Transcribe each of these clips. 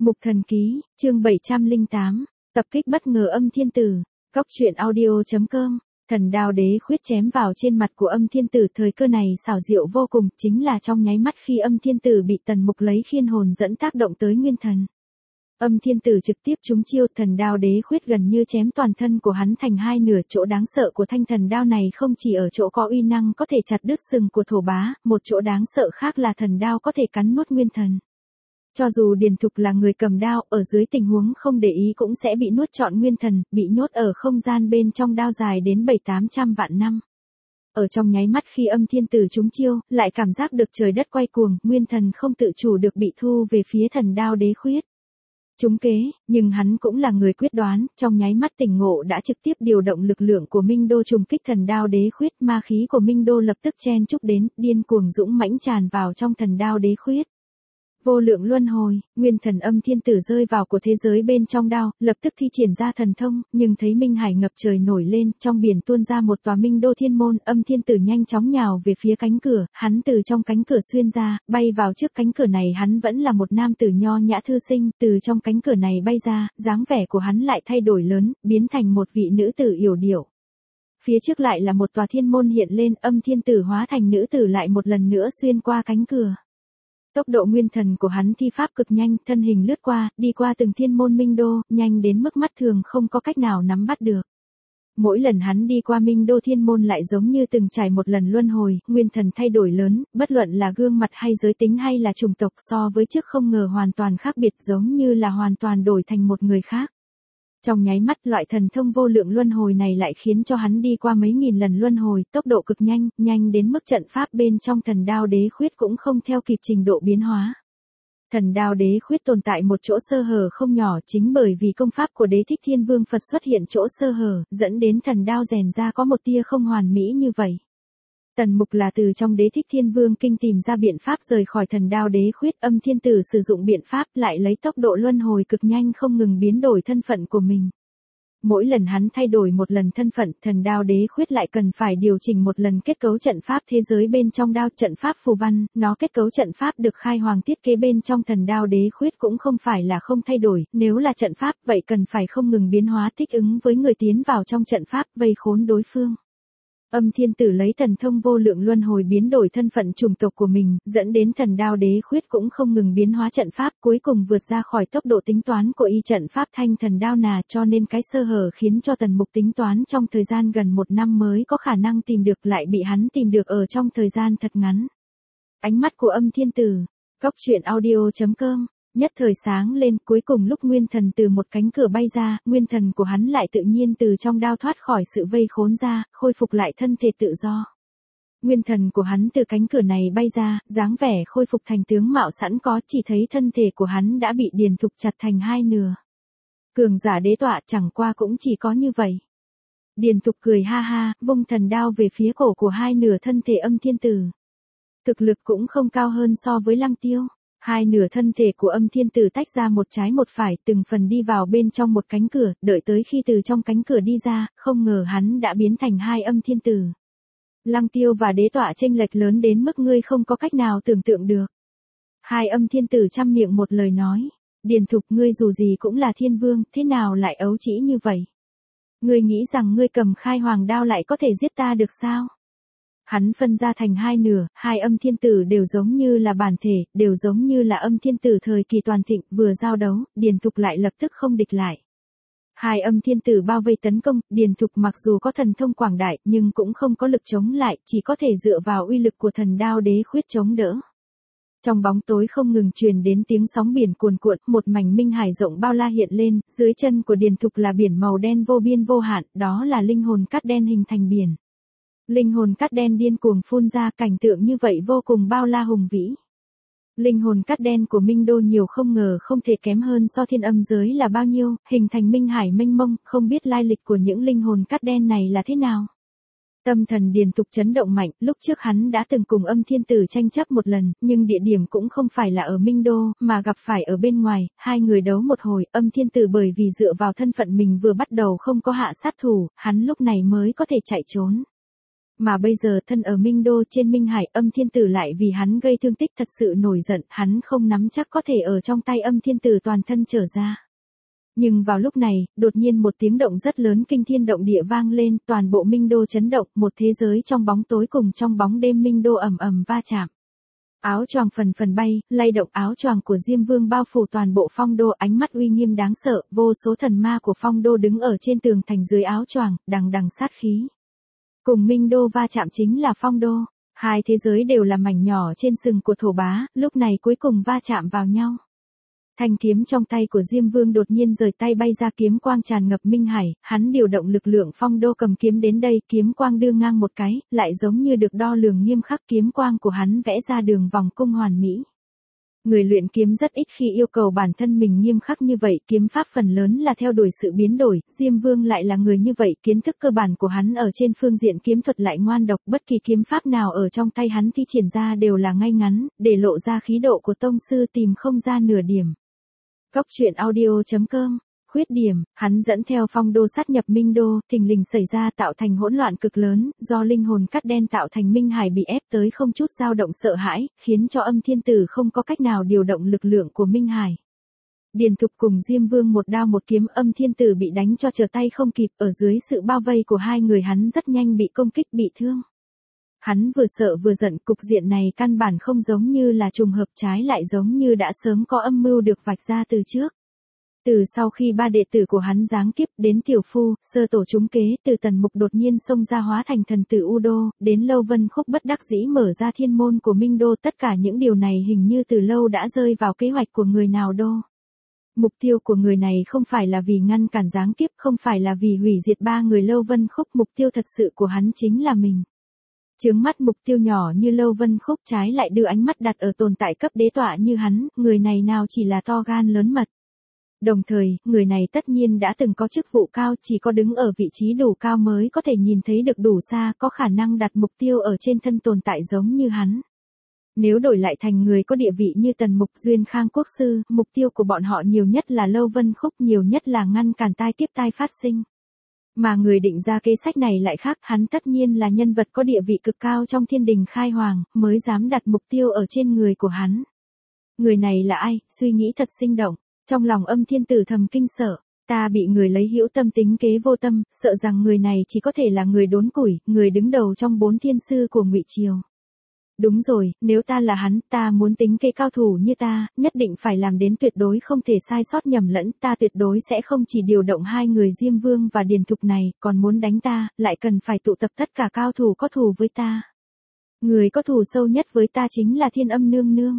Mục Thần Ký, chương 708, tập kích bất ngờ Âm Thiên Tử, Cóc truyện audio.com, thần đao đế khuyết chém vào trên mặt của Âm Thiên Tử, thời cơ này xảo diệu vô cùng, chính là trong nháy mắt khi Âm Thiên Tử bị Tần Mục lấy khiên hồn dẫn tác động tới nguyên thần. Âm Thiên Tử trực tiếp trúng chiêu, thần đao đế khuyết gần như chém toàn thân của hắn thành hai nửa. Chỗ đáng sợ của thanh thần đao này không chỉ ở chỗ có uy năng có thể chặt đứt sừng của thổ bá, một chỗ đáng sợ khác là thần đao có thể cắn nuốt nguyên thần. Cho dù Điền Thục là người cầm đao, ở dưới tình huống không để ý cũng sẽ bị nuốt trọn nguyên thần, bị nhốt ở không gian bên trong đao dài đến 700-800 vạn năm. Ở trong nháy mắt khi Âm Thiên Tử trúng chiêu, lại cảm giác được trời đất quay cuồng, nguyên thần không tự chủ được bị thu về phía thần đao đế khuyết. Trúng kế, nhưng hắn cũng là người quyết đoán, trong nháy mắt tỉnh ngộ đã trực tiếp điều động lực lượng của Minh Đô trùng kích thần đao đế khuyết, ma khí của Minh Đô lập tức chen chúc đến, điên cuồng dũng mãnh tràn vào trong thần đao đế khuyết. Vô lượng luân hồi, nguyên thần Âm Thiên Tử rơi vào của thế giới bên trong đao, lập tức thi triển ra thần thông, nhưng thấy minh hải ngập trời nổi lên, trong biển tuôn ra một tòa Minh Đô thiên môn. Âm Thiên Tử nhanh chóng nhào về phía cánh cửa, hắn từ trong cánh cửa xuyên ra, bay vào trước cánh cửa này. Hắn vẫn là một nam tử nho nhã thư sinh, từ trong cánh cửa này bay ra, dáng vẻ của hắn lại thay đổi lớn, biến thành một vị nữ tử yểu điệu. Phía trước lại là một tòa thiên môn hiện lên, Âm Thiên Tử hóa thành nữ tử lại một lần nữa xuyên qua cánh cửa. Tốc độ nguyên thần của hắn thi pháp cực nhanh, thân hình lướt qua, đi qua từng thiên môn Minh Đô, nhanh đến mức mắt thường không có cách nào nắm bắt được. Mỗi lần hắn đi qua Minh Đô thiên môn lại giống như từng trải một lần luân hồi, nguyên thần thay đổi lớn, bất luận là gương mặt hay giới tính hay là chủng tộc, so với trước không ngờ hoàn toàn khác biệt, giống như là hoàn toàn đổi thành một người khác. Trong nháy mắt, loại thần thông vô lượng luân hồi này lại khiến cho hắn đi qua mấy nghìn lần luân hồi, tốc độ cực nhanh, nhanh đến mức trận pháp bên trong thần đao đế khuyết cũng không theo kịp trình độ biến hóa. Thần đao đế khuyết tồn tại một chỗ sơ hở không nhỏ, chính bởi vì công pháp của Đế Thích Thiên Vương Phật xuất hiện chỗ sơ hở, dẫn đến thần đao rèn ra có một tia không hoàn mỹ như vậy. Tần Mục là từ trong Đế Thích Thiên Vương Kinh tìm ra biện pháp rời khỏi thần đao đế khuyết. Âm Thiên Tử sử dụng biện pháp lại lấy tốc độ luân hồi cực nhanh không ngừng biến đổi thân phận của mình. Mỗi lần hắn thay đổi một lần thân phận, thần đao đế khuyết lại cần phải điều chỉnh một lần kết cấu trận pháp thế giới bên trong đao. Trận pháp phù văn, nó kết cấu trận pháp được khai hoàng thiết kế bên trong thần đao đế khuyết cũng không phải là không thay đổi, nếu là trận pháp vậy cần phải không ngừng biến hóa thích ứng với người tiến vào trong trận pháp, vây khốn đối phương. Âm Thiên Tử lấy thần thông vô lượng luân hồi biến đổi thân phận chủng tộc của mình, dẫn đến thần đao đế khuyết cũng không ngừng biến hóa trận pháp, cuối cùng vượt ra khỏi tốc độ tính toán của y trận pháp thanh thần đao nà, cho nên cái sơ hở khiến cho Tần Mục tính toán trong thời gian gần 1 năm mới có khả năng tìm được lại bị hắn tìm được ở trong thời gian thật ngắn. Ánh mắt của Âm Thiên Tử, Cóc truyện audio.com, nhất thời sáng lên, cuối cùng lúc nguyên thần từ một cánh cửa bay ra, nguyên thần của hắn lại tự nhiên từ trong đao thoát khỏi sự vây khốn ra, khôi phục lại thân thể tự do. Nguyên thần của hắn từ cánh cửa này bay ra, dáng vẻ khôi phục thành tướng mạo sẵn có, chỉ thấy thân thể của hắn đã bị Điền Thục chặt thành hai nửa. Cường giả đế tọa chẳng qua cũng chỉ có như vậy. Điền Thục cười ha ha, vung thần đao về phía cổ của hai nửa thân thể Âm Thiên Tử. Thực lực cũng không cao hơn so với Lăng Tiêu. Hai nửa thân thể của Âm Thiên Tử tách ra một trái một phải, từng phần đi vào bên trong một cánh cửa, đợi tới khi từ trong cánh cửa đi ra, không ngờ hắn đã biến thành hai Âm Thiên Tử. Lăng Tiêu và đế tọa chênh lệch lớn đến mức ngươi không có cách nào tưởng tượng được. Hai Âm Thiên Tử chăm miệng một lời nói, Điền Thục, ngươi dù gì cũng là thiên vương, thế nào lại ấu trĩ như vậy? Ngươi nghĩ rằng ngươi cầm khai hoàng đao lại có thể giết ta được sao? Hắn phân ra thành hai nửa, hai Âm Thiên Tử đều giống như là bản thể, đều giống như là Âm Thiên Tử thời kỳ toàn thịnh, vừa giao đấu, Điền Thục lại lập tức không địch lại. Hai Âm Thiên Tử bao vây tấn công, Điền Thục mặc dù có thần thông quảng đại, nhưng cũng không có lực chống lại, chỉ có thể dựa vào uy lực của thần đao đế khuyết chống đỡ. Trong bóng tối không ngừng truyền đến tiếng sóng biển cuồn cuộn, một mảnh minh hải rộng bao la hiện lên, dưới chân của Điền Thục là biển màu đen vô biên vô hạn, đó là linh hồn cát đen hình thành biển. Linh hồn cát đen điên cuồng phun ra, cảnh tượng như vậy vô cùng bao la hùng vĩ. Linh hồn cát đen của Minh Đô nhiều không ngờ không thể kém hơn so thiên âm giới là bao nhiêu, hình thành minh hải mênh mông, không biết lai lịch của những linh hồn cát đen này là thế nào. Tâm thần Điền Thục chấn động mạnh, lúc trước hắn đã từng cùng Âm Thiên Tử tranh chấp một lần, nhưng địa điểm cũng không phải là ở Minh Đô, mà gặp phải ở bên ngoài, hai người đấu một hồi, Âm Thiên Tử bởi vì dựa vào thân phận mình vừa bắt đầu không có hạ sát thủ, hắn lúc này mới có thể chạy trốn. Mà bây giờ thân ở Minh Đô trên Minh Hải, Âm Thiên Tử lại vì hắn gây thương tích thật sự nổi giận, hắn không nắm chắc có thể ở trong tay Âm Thiên Tử toàn thân trở ra. Nhưng vào lúc này, đột nhiên một tiếng động rất lớn kinh thiên động địa vang lên, toàn bộ Minh Đô chấn động, một thế giới trong bóng tối cùng trong bóng đêm Minh Đô ầm ầm va chạm. Áo choàng phần phần bay, lay động, áo choàng của Diêm Vương bao phủ toàn bộ Phong Đô, ánh mắt uy nghiêm đáng sợ, vô số thần ma của Phong Đô đứng ở trên tường thành dưới áo choàng, đằng đằng sát khí. Cùng Minh Đô va chạm chính là Phong Đô, hai thế giới đều là mảnh nhỏ trên sừng của thổ bá, lúc này cuối cùng va chạm vào nhau. Thanh kiếm trong tay của Diêm Vương đột nhiên rời tay bay ra, kiếm quang tràn ngập Minh Hải, hắn điều động lực lượng Phong Đô cầm kiếm đến đây, kiếm quang đưa ngang một cái, lại giống như được đo lường nghiêm khắc, kiếm quang của hắn vẽ ra đường vòng cung hoàn mỹ. Người luyện kiếm rất ít khi yêu cầu bản thân mình nghiêm khắc như vậy, kiếm pháp phần lớn là theo đuổi sự biến đổi, Diêm Vương lại là người như vậy, kiến thức cơ bản của hắn ở trên phương diện kiếm thuật lại ngoan độc, bất kỳ kiếm pháp nào ở trong tay hắn thi triển ra đều là ngay ngắn, để lộ ra khí độ của tông sư tìm không ra nửa điểm. Góc truyện audio.com. Khuyết điểm, hắn dẫn theo Phong Đô sát nhập Minh Đô, thình lình xảy ra tạo thành hỗn loạn cực lớn, do linh hồn cắt đen tạo thành Minh Hải bị ép tới không chút dao động sợ hãi, khiến cho Âm Thiên Tử không có cách nào điều động lực lượng của Minh Hải. Điền Thục cùng Diêm Vương một đao một kiếm, Âm Thiên Tử bị đánh cho trở tay không kịp, ở dưới sự bao vây của hai người hắn rất nhanh bị công kích bị thương. Hắn vừa sợ vừa giận, cục diện này căn bản không giống như là trùng hợp, trái lại giống như đã sớm có âm mưu được vạch ra từ trước. Từ sau khi ba đệ tử của hắn giáng kiếp, đến Tiểu Phu, sơ tổ trúng kế, từ Tần Mục đột nhiên xông ra hóa thành thần tử U Đô, đến Lâu Vân Khúc bất đắc dĩ mở ra thiên môn của Minh Đô, tất cả những điều này hình như từ lâu đã rơi vào kế hoạch của người nào đô. Mục tiêu của người này không phải là vì ngăn cản giáng kiếp, không phải là vì hủy diệt ba người Lâu Vân Khúc, mục tiêu thật sự của hắn chính là mình. Chướng mắt mục tiêu nhỏ như Lâu Vân Khúc, trái lại đưa ánh mắt đặt ở tồn tại cấp đế tọa như hắn, người này nào chỉ là to gan lớn mật. Đồng thời, người này tất nhiên đã từng có chức vụ cao, chỉ có đứng ở vị trí đủ cao mới có thể nhìn thấy được đủ xa, có khả năng đặt mục tiêu ở trên thân tồn tại giống như hắn. Nếu đổi lại thành người có địa vị như Tần Mục, Duyên Khang Quốc Sư, mục tiêu của bọn họ nhiều nhất là Lâu Vân Khúc, nhiều nhất là ngăn cản tai kiếp tai phát sinh. Mà người định ra kế sách này lại khác, hắn tất nhiên là nhân vật có địa vị cực cao trong thiên đình khai hoàng, mới dám đặt mục tiêu ở trên người của hắn. Người này là ai, suy nghĩ thật sinh động, trong lòng Âm Thiên Tử thầm kinh sợ, ta bị người lấy hữu tâm tính kế vô tâm, sợ rằng người này chỉ có thể là người đốn củi, người đứng đầu trong 4 thiên sư của Ngụy Triều. Đúng rồi, nếu ta là hắn, ta muốn tính kế cao thủ như ta, nhất định phải làm đến tuyệt đối không thể sai sót nhầm lẫn, ta tuyệt đối sẽ không chỉ điều động hai người Diêm Vương và Điền Thục này, còn muốn đánh ta, lại cần phải tụ tập tất cả cao thủ có thù với ta. Người có thù sâu nhất với ta chính là Thiên Âm Nương Nương.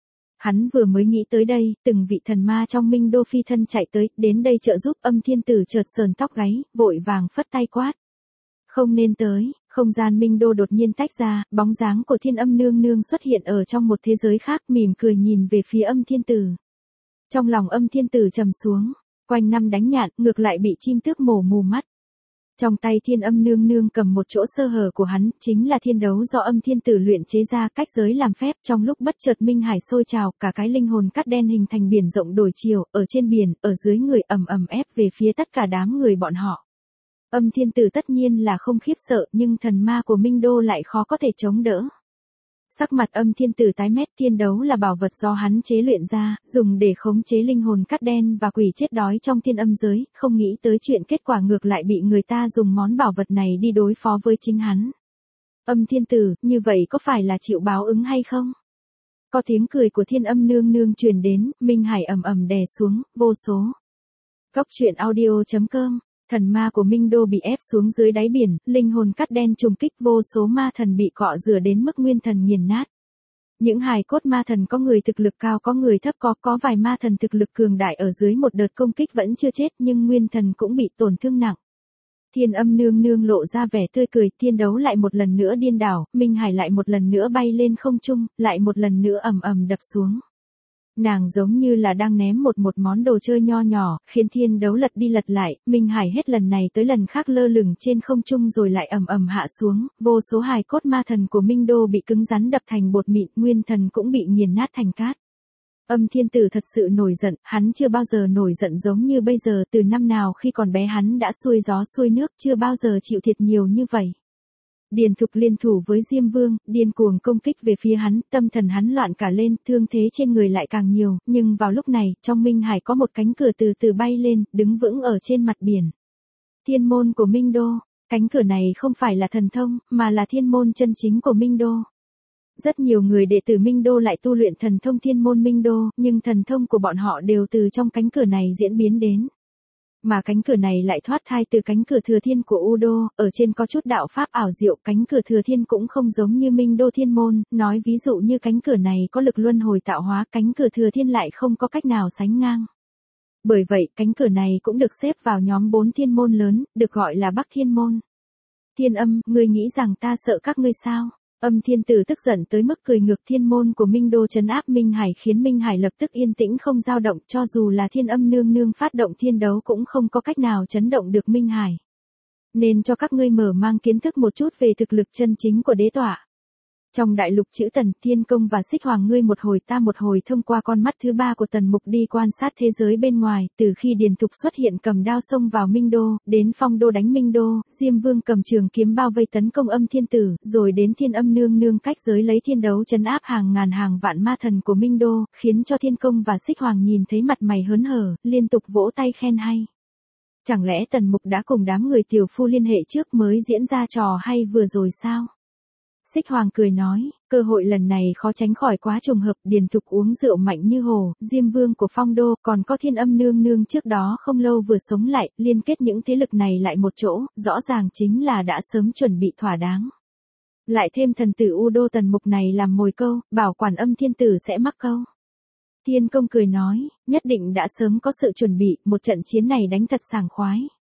Hắn vừa mới nghĩ tới đây, từng vị thần ma trong Minh Đô phi thân chạy tới, đến đây trợ giúp. Âm Thiên Tử chợt sờn tóc gáy, vội vàng phất tay quát. Không nên tới. Không gian Minh Đô đột nhiên tách ra, bóng dáng của Thiên Âm Nương Nương xuất hiện ở trong một thế giới khác, mỉm cười nhìn về phía Âm Thiên Tử. Trong lòng Âm Thiên Tử trầm xuống, quanh năm đánh nhạn, ngược lại bị chim tước mổ mù mắt. Trong tay Thiên Âm Nương Nương cầm một chỗ sơ hở của hắn, chính là thiên đấu do Âm Thiên Tử luyện chế ra, cách giới làm phép, trong lúc bất chợt Minh Hải sôi trào, cả cái linh hồn cắt đen hình thành biển rộng đổi chiều, ở trên biển, ở dưới người ầm ầm ép về phía tất cả đám người bọn họ. Âm Thiên Tử tất nhiên là không khiếp sợ, nhưng thần ma của Minh Đô lại khó có thể chống đỡ. Sắc mặt Âm Thiên Tử tái mét, thiên đấu là bảo vật do hắn chế luyện ra, dùng để khống chế linh hồn cắt đen và quỷ chết đói trong thiên âm giới, không nghĩ tới chuyện kết quả ngược lại bị người ta dùng món bảo vật này đi đối phó với chính hắn. Âm Thiên Tử, như vậy có phải là chịu báo ứng hay không? Có tiếng cười của Thiên Âm Nương Nương truyền đến, Minh Hải ầm ầm đè xuống, vô số. Góc truyện audio.com. Thần ma của Minh Đô bị ép xuống dưới đáy biển, linh hồn cắt đen trùng kích, vô số ma thần bị cọ rửa đến mức nguyên thần nghiền nát. Những hài cốt ma thần có người thực lực cao có người thấp, có vài ma thần thực lực cường đại ở dưới một đợt công kích vẫn chưa chết nhưng nguyên thần cũng bị tổn thương nặng. Thiên Âm Nương Nương lộ ra vẻ tươi cười, thiên đấu lại một lần nữa điên đảo, Minh Hải lại một lần nữa bay lên không trung, lại một lần nữa ầm ầm đập xuống. Nàng giống như là đang ném một món đồ chơi nho nhỏ, khiến thiên đấu lật đi lật lại, Minh Hải hết lần này tới lần khác lơ lửng trên không trung rồi lại ầm ầm hạ xuống, vô số hài cốt ma thần của Minh Đô bị cứng rắn đập thành bột mịn, nguyên thần cũng bị nghiền nát thành cát. Âm Thiên Tử thật sự nổi giận, hắn chưa bao giờ nổi giận giống như bây giờ, từ năm nào khi còn bé hắn đã xuôi gió xuôi nước, chưa bao giờ chịu thiệt nhiều như vậy. Điền Thục liên thủ với Diêm Vương, điên cuồng công kích về phía hắn, tâm thần hắn loạn cả lên, thương thế trên người lại càng nhiều, nhưng vào lúc này, trong Minh Hải có một cánh cửa từ từ bay lên, đứng vững ở trên mặt biển. Thiên môn của Minh Đô, cánh cửa này không phải là thần thông, mà là thiên môn chân chính của Minh Đô. Rất nhiều người đệ tử Minh Đô lại tu luyện thần thông thiên môn Minh Đô, nhưng thần thông của bọn họ đều từ trong cánh cửa này diễn biến đến. Mà cánh cửa này lại thoát thai từ cánh cửa thừa thiên của U Đô, ở trên có chút đạo pháp ảo diệu, cánh cửa thừa thiên cũng không giống như Minh Đô thiên môn, nói ví dụ như cánh cửa này có lực luân hồi tạo hóa, cánh cửa thừa thiên lại không có cách nào sánh ngang. Bởi vậy, cánh cửa này cũng được xếp vào nhóm 4 thiên môn lớn, được gọi là Bắc Thiên Môn. Thiên Âm, ngươi nghĩ rằng ta sợ các ngươi sao? Âm Thiên Tử tức giận tới mức cười ngược, thiên môn của Minh Đô trấn áp Minh Hải khiến Minh Hải lập tức yên tĩnh không dao động, cho dù là Thiên Âm nương nương phát động thiên đấu cũng không có cách nào chấn động được Minh Hải. Nên cho các ngươi mở mang kiến thức một chút về thực lực chân chính của đế tọa. Trong đại lục chữ Tần, Thiên Công và Xích Hoàng ngươi một hồi ta một hồi thông qua con mắt thứ ba của Tần Mục đi quan sát thế giới bên ngoài, từ khi Điền Thục xuất hiện cầm đao xông vào Minh Đô, đến Phong Đô đánh Minh Đô, Diêm Vương cầm trường kiếm bao vây tấn công Âm Thiên Tử, rồi đến Thiên Âm nương nương cách giới lấy thiên đấu trấn áp hàng ngàn hàng vạn ma thần của Minh Đô, khiến cho Thiên Công và Xích Hoàng nhìn thấy mặt mày hớn hở, liên tục vỗ tay khen hay. Chẳng lẽ Tần Mục đã cùng đám người tiểu phu liên hệ trước mới diễn ra trò hay vừa rồi sao? Xích Hoàng cười nói, cơ hội lần này khó tránh khỏi quá trùng hợp, Điền Thục uống rượu mạnh như hồ, Diêm Vương của Phong Đô, còn có Thiên Âm nương nương trước đó không lâu vừa sống lại, liên kết những thế lực này lại một chỗ, rõ ràng chính là đã sớm chuẩn bị thỏa đáng. Lại thêm thần tử U Đô Tần Mục này làm mồi câu, bảo quản Âm Thiên Tử sẽ mắc câu. Thiên Công cười nói, nhất định đã sớm có sự chuẩn bị, một trận chiến này đánh thật sảng khoái.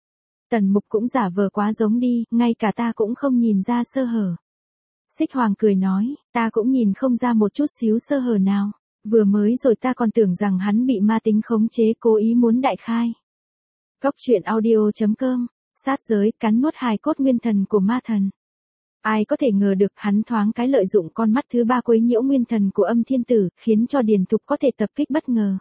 Tần Mục cũng giả vờ quá giống đi, ngay cả ta cũng không nhìn ra sơ hở. Xích Hoàng cười nói, ta cũng nhìn không ra một chút xíu sơ hở nào. Vừa mới rồi ta còn tưởng rằng hắn bị ma tính khống chế cố ý muốn đại khai. Cốc truyện audio.com, sát giới cắn nuốt hài cốt nguyên thần của ma thần. Ai có thể ngờ được hắn thoáng cái lợi dụng con mắt thứ ba quấy nhiễu nguyên thần của Âm Thiên Tử, khiến cho Điền Thục có thể tập kích bất ngờ.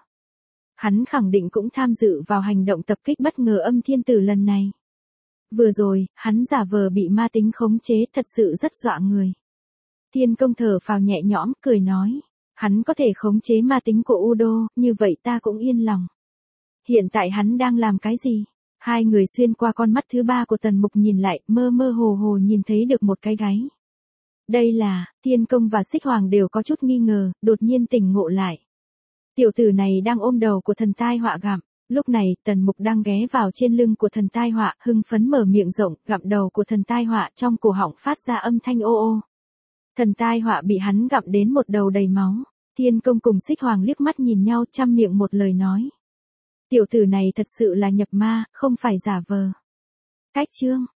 Hắn khẳng định cũng tham dự vào hành động tập kích bất ngờ Âm Thiên Tử lần này. Vừa rồi, hắn giả vờ bị ma tính khống chế thật sự rất dọa người. Thiên Công thở phào nhẹ nhõm, cười nói, hắn có thể khống chế ma tính của U Đô, như vậy ta cũng yên lòng. Hiện tại hắn đang làm cái gì? Hai người xuyên qua con mắt thứ ba của Tần Mục nhìn lại, mơ mơ hồ hồ nhìn thấy được một cái gáy. Đây là, Thiên Công và Xích Hoàng đều có chút nghi ngờ, đột nhiên tỉnh ngộ lại. Tiểu tử này đang ôm đầu của thần tai họa gặm. Lúc này, Tần Mục đang ghé vào trên lưng của thần tai họa, hưng phấn mở miệng rộng, gặm đầu của thần tai họa, trong cổ họng phát ra âm thanh ô ô. Thần tai họa bị hắn gặm đến một đầu đầy máu. Thiên Công cùng Xích Hoàng liếc mắt nhìn nhau, trăm miệng một lời nói. Tiểu tử này thật sự là nhập ma, không phải giả vờ. Cách chương